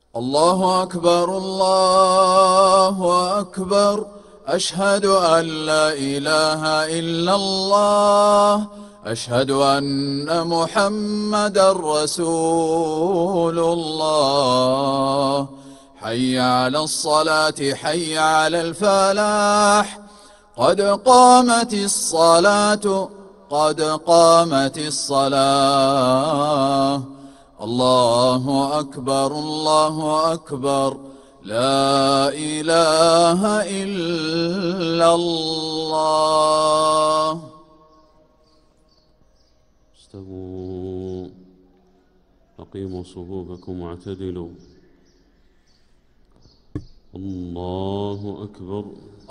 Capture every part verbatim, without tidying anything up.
الله أكبر الله أكبر. أشهد أن لا إله إلا الله. أشهد أن محمدا رسول الله. حي على الصلاة حي على الفلاح. قد قامت الصلاة قد قامت الصلاة. الله أكبر الله أكبر. لا إله إلا الله. استووا، أقيموا صفوفكم واعتدلوا. الله أكبر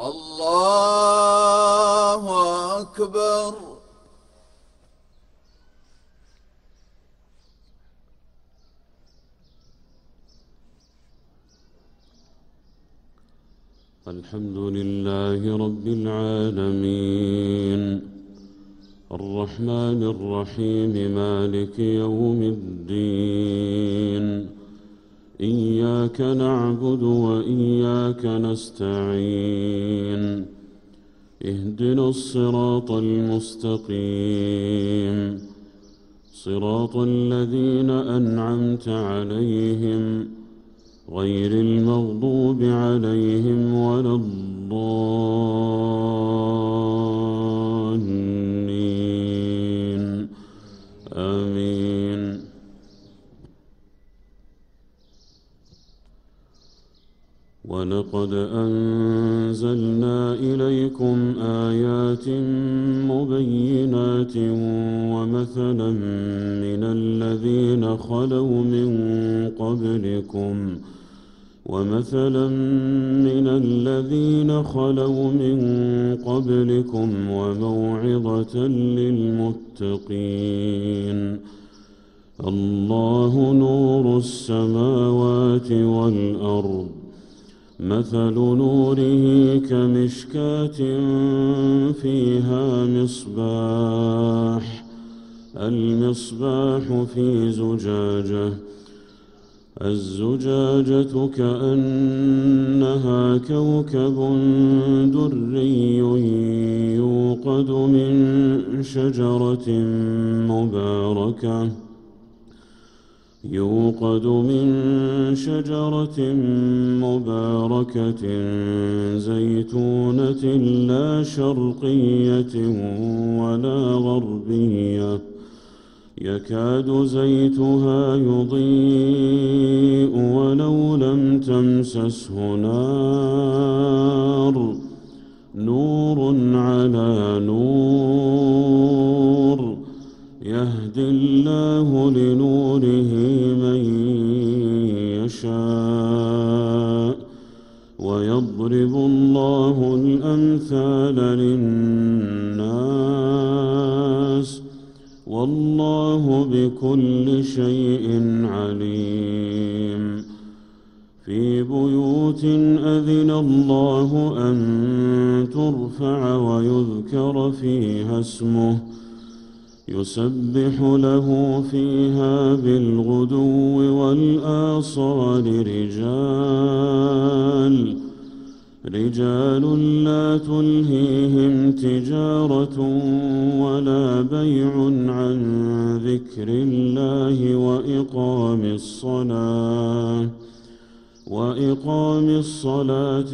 الله أكبر. الحمد لله رب العالمين الرحمن الرحيم مالك يوم الدين. إياك نعبد وإياك نستعين. اهدنا الصراط المستقيم صراط الذين أنعمت عليهم غير المغضوب عليهم ولا الضالين. آمين. ولقد أنزلنا إليكم آيات مبينات ومثلا من الذين خلوا من قبلكم ومثلا من الذين خلوا من قبلكم وموعظة للمتقين. الله نور السماوات والأرض. مثل نوره كمشكاة فيها مصباح. المصباح في زجاجة. الزجاجة كأنها كوكب دري يوقد من شجرة مباركة يوقد من شجرة مباركة زيتونة لا شرقية ولا غربية يكاد زيتها يضيء ولو لم تمسسه نار. نور على نور يهدي الله لنوره من يشاء ويضرب الله الأمثال للناس والله بكل شيء عليم. في بيوت أذن الله أن ترفع ويذكر فيها اسمه يسبح له فيها بالغدو والآصال رجال رجال لا تلهيهم تجارة ولا بيع عن ذكر الله وإقام الصلاة وإقام الصلاة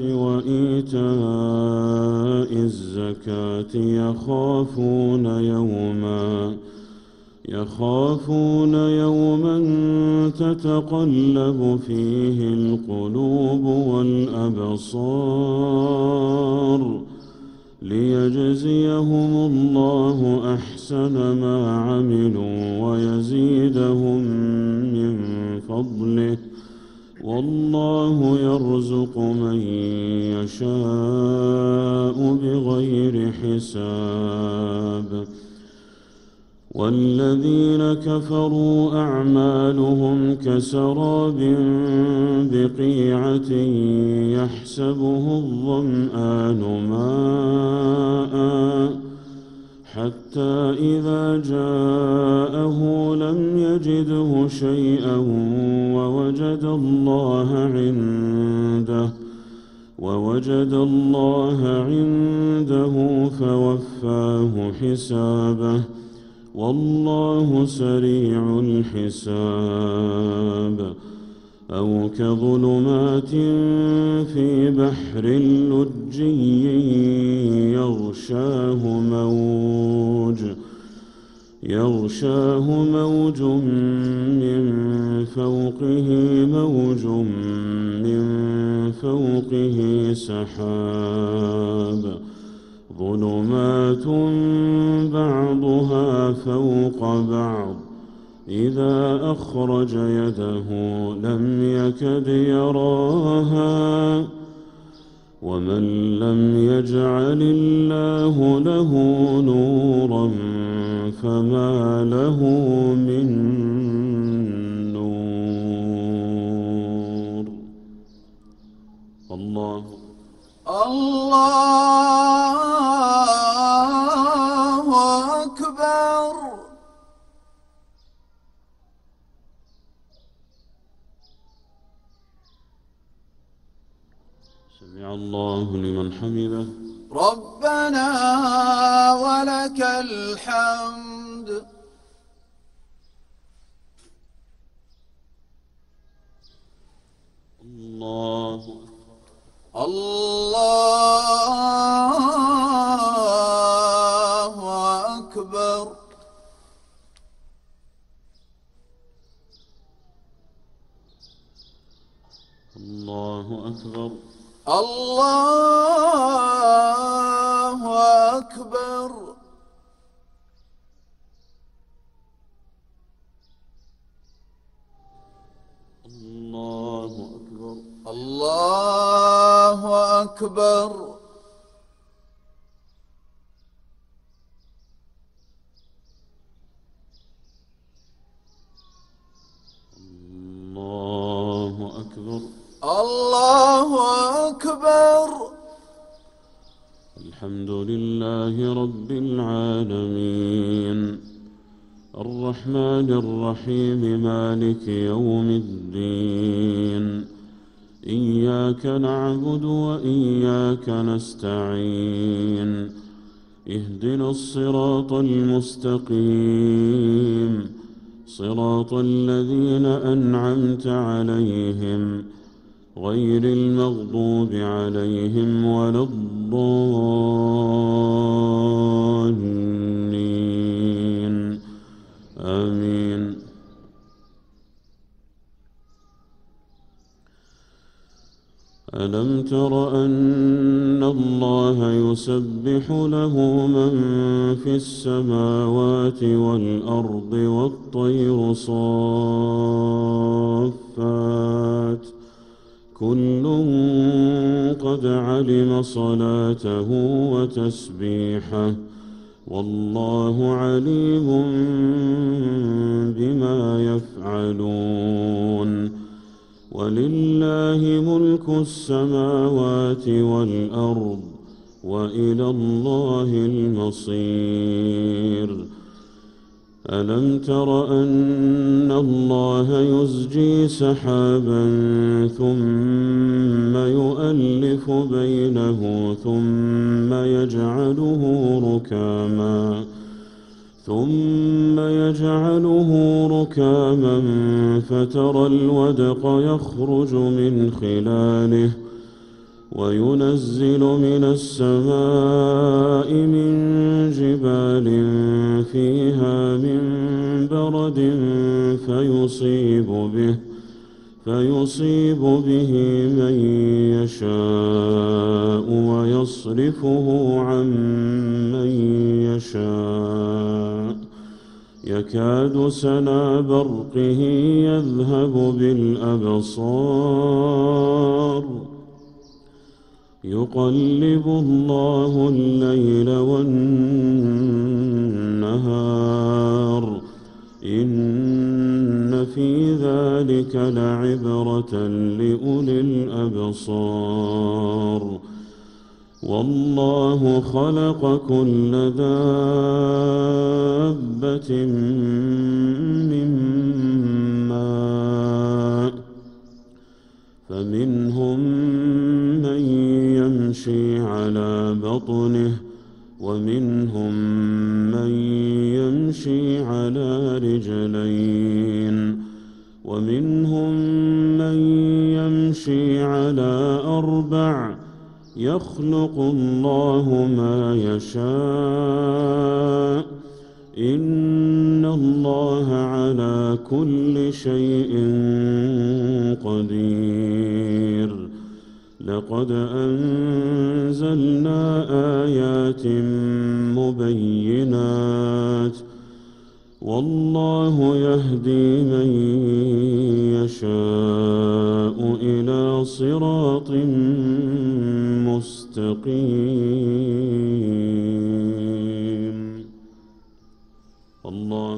وإيتاء الزكاة يخافون يوما يخافون يوما تتقلب فيه القلوب والأبصار ليجزيهم الله أحسن ما عملوا ويزيدهم من فضله والله يرزق من يشاء بغير حساب. والذين كفروا أعمالهم كسراب بقيعة يحسبه الظمآن ماء حتى إذا جاءه لم يجده شيئا ووجد ووجد الله عنده ووجد الله عنده فوفاه حسابه والله سريع الحساب. أو كظلمات في بحر لجي يغشاه موج يغشاه موج من فوقه موج من فوقه سحاب ظلمات بعضها فوق بعض إذا أخرج يده لم يكد يراها ومن لم يجعل الله له نورا فما له من نور. الله الله أكبر. سمع الله لمن حمده. ربنا ولك الحمد. الله الله أكبر. الله أكبر. الله أكبر. الله أكبر. الله أكبر. الله أكبر. الله أكبر. الحمد لله رب العالمين الرحمن الرحيم مالك يوم الدين إياك نعبد وإياك نستعين اهدنا الصراط المستقيم صراط الذين أنعمت عليهم غير المغضوب عليهم ولا الضالين آمين. ألم تر أن الله يسبح له من في السماوات والأرض والطير صافات كل قد علم صلاته وتسبيحه والله عليم بما يفعلون. ولله ملك السماوات والأرض وإلى الله المصير. ألم تر أن الله يزجي سحابا ثم يؤلف بينه ثم يجعله ركاما ثم يجعله ركاما فترى الودق يخرج من خلاله وينزل من السماء من جبال فيها من برد فيصيب به فيصيب به من يشاء ويصرفه عن من يشاء يكاد سنا برقه يذهب بالأبصار يقلب الله الليل والنهار إن في ذلك لعبرة لأولي الأبصار. والله خلق كل دابة من ماء فمنهم من يمشي على بطنه ومنهم من يمشي على رجلين ومنهم من يمشي على أربع يخلق الله ما يشاء إن الله على كل شيء قدير لقد أنزلنا آيات مبينات والله يهدي من يشاء إلى صراط مستقيم. الله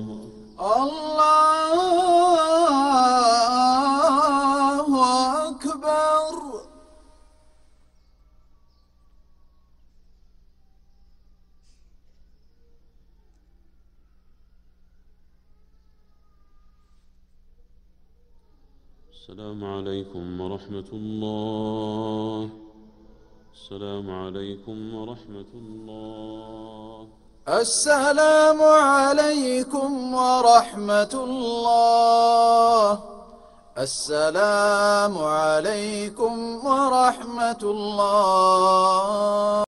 الله أكبر. السلام عليكم ورحمة الله. السلام عليكم ورحمة الله. السلام عليكم ورحمة الله. السلام عليكم ورحمة الله.